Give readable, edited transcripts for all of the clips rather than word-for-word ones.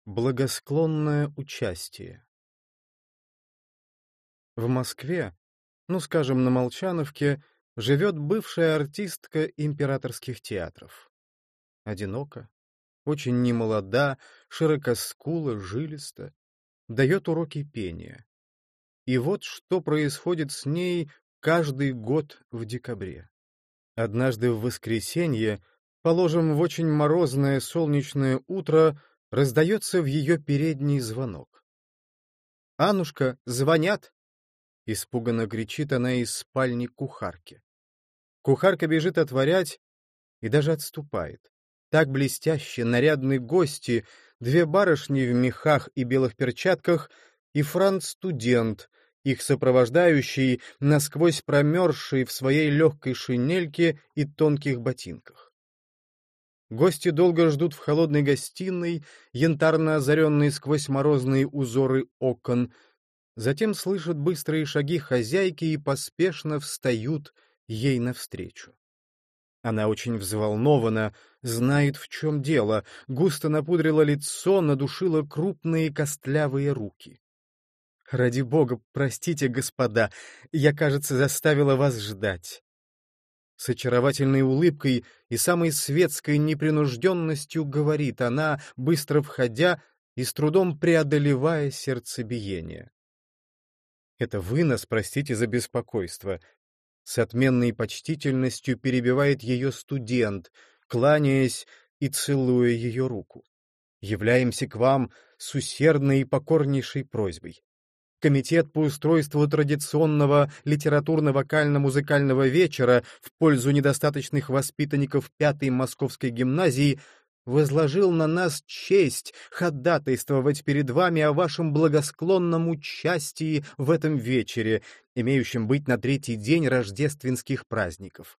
Благосклонное участие. В Москве, ну, скажем, на Молчановке, живет бывшая артистка императорских театров. Одинока, очень немолода, широкоскула, жилиста, дает уроки пения. И вот что происходит с ней каждый год в декабре. Однажды в воскресенье, положим, в очень морозное солнечное утро, раздается в ее передний звонок. «Аннушка, звонят!» — испуганно кричит она из спальни кухарки. Кухарка бежит отворять и даже отступает. Так блестяще нарядны гости, две барышни в мехах и белых перчатках и Франц-студент, их сопровождающий, насквозь промерзший в своей легкой шинельке и тонких ботинках. Гости долго ждут в холодной гостиной, янтарно озаренной сквозь морозные узоры окон, затем слышат быстрые шаги хозяйки и поспешно встают ей навстречу. Она очень взволнована, знает, в чем дело, густо напудрила лицо, надушила крупные костлявые руки. «Ради бога, простите, господа, я, кажется, заставила вас ждать». С очаровательной улыбкой и самой светской непринужденностью говорит она, быстро входя и с трудом преодолевая сердцебиение. «Это вы нас простите за беспокойство». С отменной почтительностью перебивает ее студент, кланяясь и целуя ее руку. «Являемся к вам с усердной и покорнейшей просьбой. Комитет по устройству традиционного литературно-вокально-музыкального вечера в пользу недостаточных воспитанников 5-й Московской гимназии возложил на нас честь ходатайствовать перед вами о вашем благосклонном участии в этом вечере, имеющем быть на 3-й день рождественских праздников.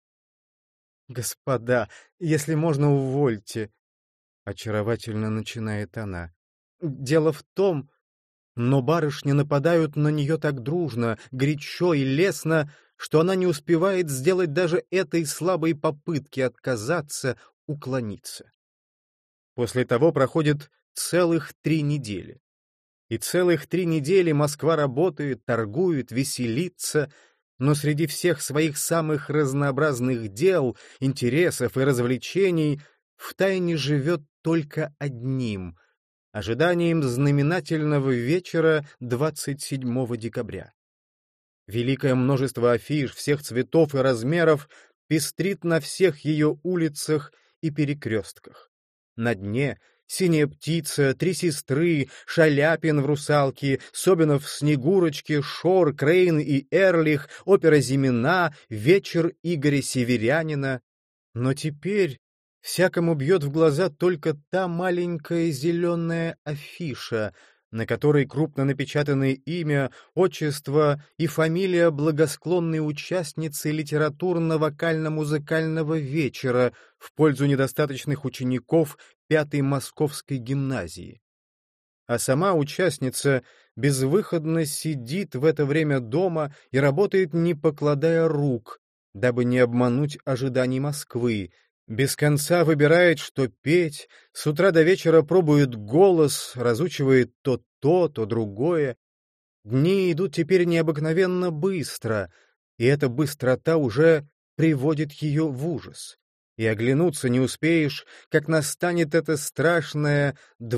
«Господа, если можно, увольте», — очаровательно начинает она. «Дело в том...» Но барышни нападают на нее так дружно, горячо и лестно, что она не успевает сделать даже этой слабой попытки отказаться, уклониться. После того проходит целых 3 недели. И целых 3 недели Москва работает, торгует, веселится, но среди всех своих самых разнообразных дел, интересов и развлечений втайне живет только одним — ожиданием знаменательного вечера 27 декабря. Великое множество афиш всех цветов и размеров пестрит на всех ее улицах и перекрестках. На дне «Синяя птица», «Три сестры», «Шаляпин в русалке», «Собинов в Снегурочке», «Шор», «Крейн» и «Эрлих», опера «Зимина», «Вечер» Игоря Северянина. Но теперь всякому бьет в глаза только та маленькая зеленая афиша, на которой крупно напечатаны имя, отчество и фамилия благосклонной участницы литературно-вокально-музыкального вечера в пользу недостаточных учеников 5-й Московской гимназии. А сама участница безвыходно сидит в это время дома и работает, не покладая рук, дабы не обмануть ожиданий Москвы, без конца выбирает, что петь, с утра до вечера пробует голос, разучивает то, то другое. Дни идут теперь необыкновенно быстро, и эта быстрота уже приводит ее в ужас. И оглянуться не успеешь, как настанет это страшное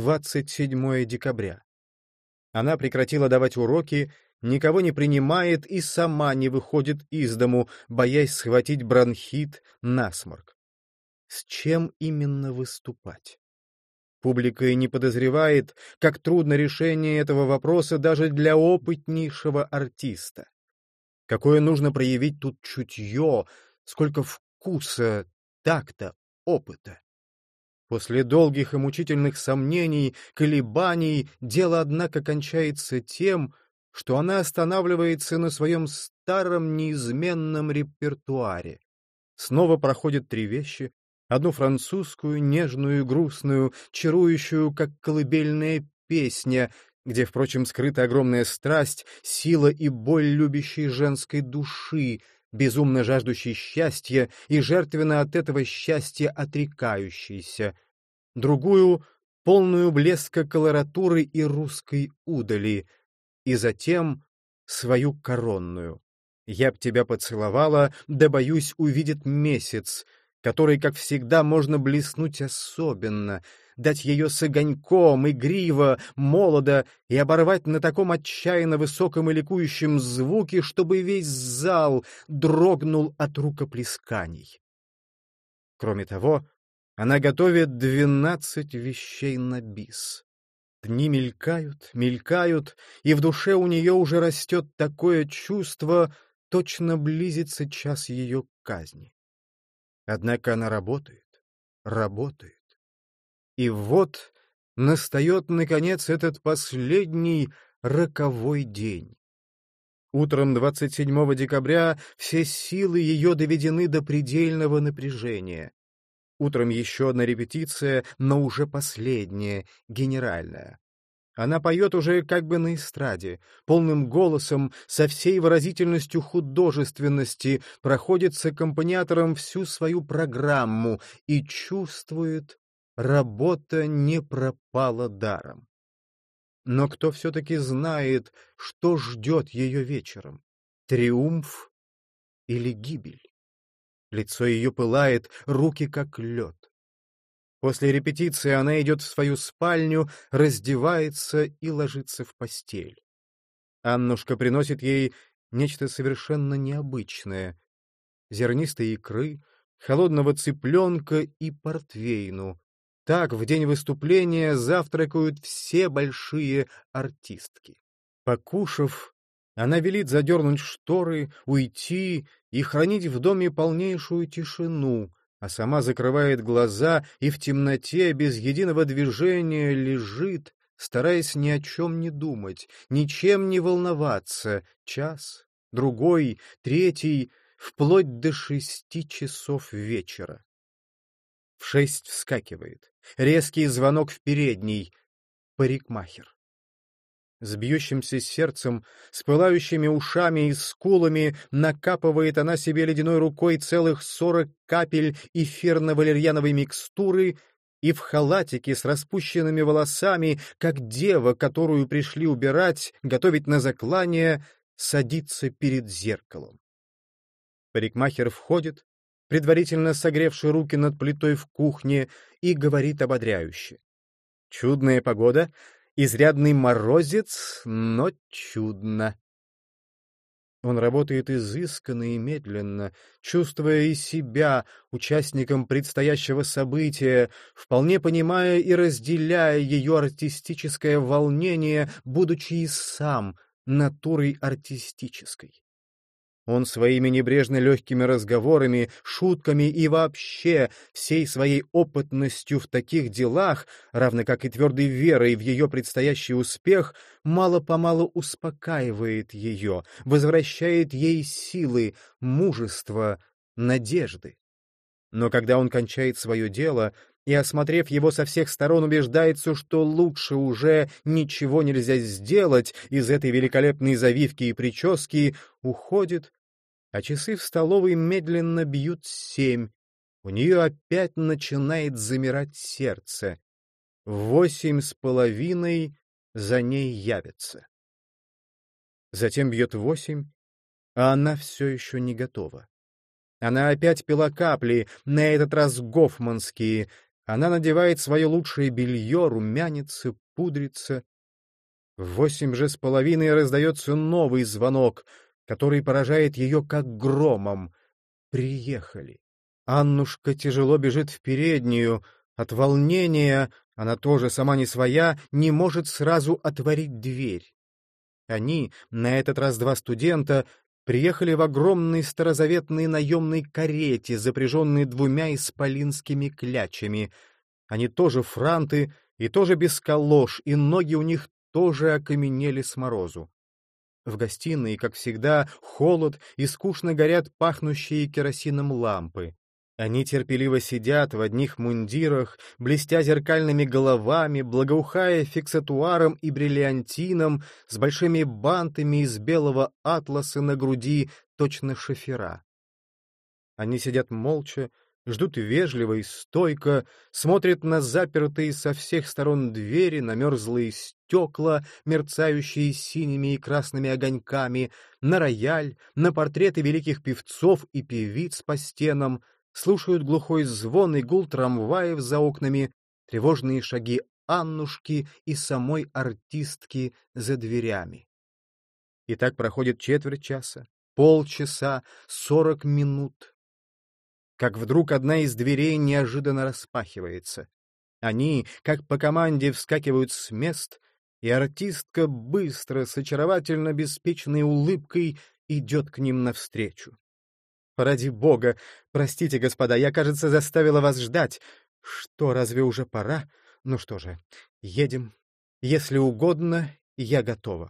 27 декабря. Она прекратила давать уроки, никого не принимает и сама не выходит из дому, боясь схватить бронхит, насморк. С чем именно выступать? Публика и не подозревает, как трудно решение этого вопроса даже для опытнейшего артиста. Какое нужно проявить тут чутье, сколько вкуса, такта, опыта. После долгих и мучительных сомнений, колебаний, дело, однако, кончается тем, что она останавливается на своем старом неизменном репертуаре. Снова проходят 3 вещи. Одну французскую, нежную и грустную, чарующую, как колыбельная песня, где, впрочем, скрыта огромная страсть, сила и боль любящей женской души, безумно жаждущей счастья и жертвенно от этого счастья отрекающейся. Другую полную блеска колоратуры и русской удали, и затем свою коронную. Я б тебя поцеловала, да, боюсь, увидит месяц, который, как всегда, можно блеснуть особенно, дать ее с огоньком, игриво, молодо и оборвать на таком отчаянно высоком и ликующем звуке, чтобы весь зал дрогнул от рукоплесканий. Кроме того, она готовит 12 вещей на бис. Дни мелькают, мелькают, и в душе у нее уже растет такое чувство, точно близится час ее казни. Однако она работает, работает. И вот настает, наконец, этот последний роковой день. Утром 27 декабря все силы ее доведены до предельного напряжения. Утром еще одна репетиция, но уже последняя, генеральная. Она поет уже как бы на эстраде, полным голосом, со всей выразительностью художественности, проходит с аккомпаниатором всю свою программу и чувствует, работа не пропала даром. Но кто все-таки знает, что ждет ее вечером? Триумф или гибель? Лицо ее пылает, руки как лед. После репетиции она идет в свою спальню, раздевается и ложится в постель. Аннушка приносит ей нечто совершенно необычное: зернистой икры, холодного цыпленка и портвейну. Так в день выступления завтракают все большие артистки. Покушав, она велит задернуть шторы, уйти и хранить в доме полнейшую тишину, а сама закрывает глаза и в темноте без единого движения лежит, стараясь ни о чем не думать, ничем не волноваться, час, другой, третий, вплоть до 6 часов вечера. В 6 вскакивает. Резкий звонок в передней. Парикмахер. С бьющимся сердцем, с пылающими ушами и скулами накапывает она себе ледяной рукой целых 40 капель эфирно-валерьяновой микстуры и в халатике с распущенными волосами, как дева, которую пришли убирать, готовить на заклание, садится перед зеркалом. Парикмахер входит, предварительно согревший руки над плитой в кухне, и говорит ободряюще: «Чудная погода, изрядный морозец, но чудно». Он работает изысканно и медленно, чувствуя и себя участником предстоящего события, вполне понимая и разделяя ее артистическое волнение, будучи и сам натурой артистической. Он своими небрежно легкими разговорами, шутками и вообще всей своей опытностью в таких делах, равно как и твердой верой в ее предстоящий успех, мало-помалу успокаивает ее, возвращает ей силы, мужество, надежды. Но когда он кончает свое дело и, осмотрев его со всех сторон, убеждается, что лучше уже ничего нельзя сделать из этой великолепной завивки и прически, уходит, а часы в столовой медленно бьют 7. У нее опять начинает замирать сердце. 8:30 за ней явится. Затем бьет 8, а она все еще не готова. Она опять пила капли, на этот раз гофманские. Она надевает свое лучшее белье, румянится, пудрится. В 8:30 раздается новый звонок, который поражает ее как громом. Приехали. Аннушка тяжело бежит в переднюю. От волнения, она тоже сама не своя, не может сразу отворить дверь. Они, на этот раз 2 студента, приехали в огромной старозаветной наемной карете, запряженной 2 исполинскими клячами. Они тоже франты и тоже без калош, и ноги у них тоже окаменели с морозу. В гостиной, как всегда, холод и скучно горят пахнущие керосином лампы. Они терпеливо сидят в одних мундирах, блестя зеркальными головами, благоухая фиксатуаром и бриллиантином, с большими бантами из белого атласа на груди, точно шофера. Они сидят молча, ждут вежливо и стойко, смотрят на запертые со всех сторон двери, на мерзлые стекла, мерцающие синими и красными огоньками, на рояль, на портреты великих певцов и певиц по стенам, слушают глухой звон и гул трамваев за окнами, тревожные шаги Аннушки и самой артистки за дверями. И так проходит четверть часа, полчаса, 40 минут. Как вдруг одна из дверей неожиданно распахивается. Они, как по команде, вскакивают с мест, и артистка быстро, с очаровательно беспечной улыбкой идет к ним навстречу. «Ради бога! Простите, господа, я, кажется, заставила вас ждать. Что, разве уже пора? Ну что же, едем. Если угодно, я готова».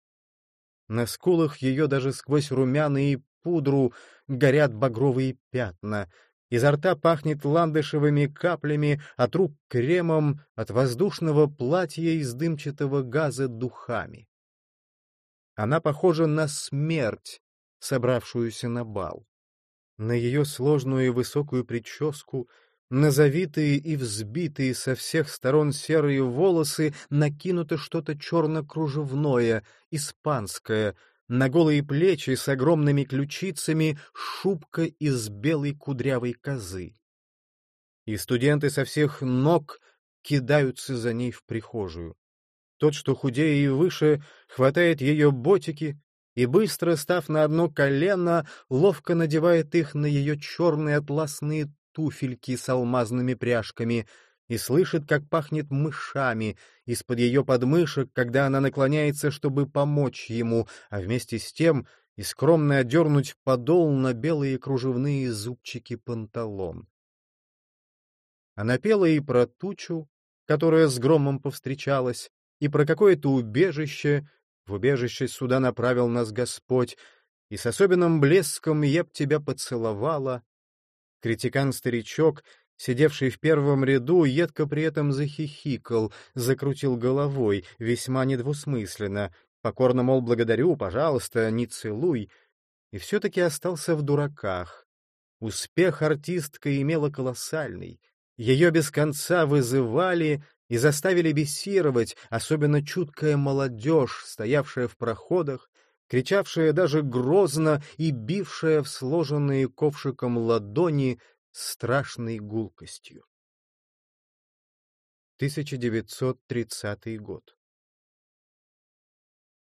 На скулах ее даже сквозь румяна и пудру горят багровые пятна. Изо рта пахнет ландышевыми каплями, от рук кремом, от воздушного платья из дымчатого газа духами. Она похожа на смерть, собравшуюся на бал. На ее сложную и высокую прическу, на завитые и взбитые со всех сторон серые волосы накинуто что-то черно-кружевное, испанское, на голые плечи с огромными ключицами шубка из белой кудрявой козы. И студенты со всех ног кидаются за ней в прихожую. Тот, что худее и выше, хватает ее ботики и, быстро став на одно колено, ловко надевает их на ее черные атласные туфельки с алмазными пряжками и слышит, как пахнет мышами из-под ее подмышек, когда она наклоняется, чтобы помочь ему, а вместе с тем и скромно одернуть подол на белые кружевные зубчики панталон. Она пела и про тучу, которая с громом повстречалась, и про какое-то убежище. В убежище сюда направил нас Господь, и с особенным блеском я б тебя поцеловала. Критикан-старичок, сидевший в первом ряду, едко при этом захихикал, закрутил головой, весьма недвусмысленно. Покорно, мол, благодарю, пожалуйста, не целуй. И все-таки остался в дураках. Успех артистка имела колоссальный. Ее без конца вызывали и заставили бессировать, особенно чуткая молодежь, стоявшая в проходах, кричавшая даже грозно и бившая в сложенные ковшиком ладони страшной гулкостью. 1930 год.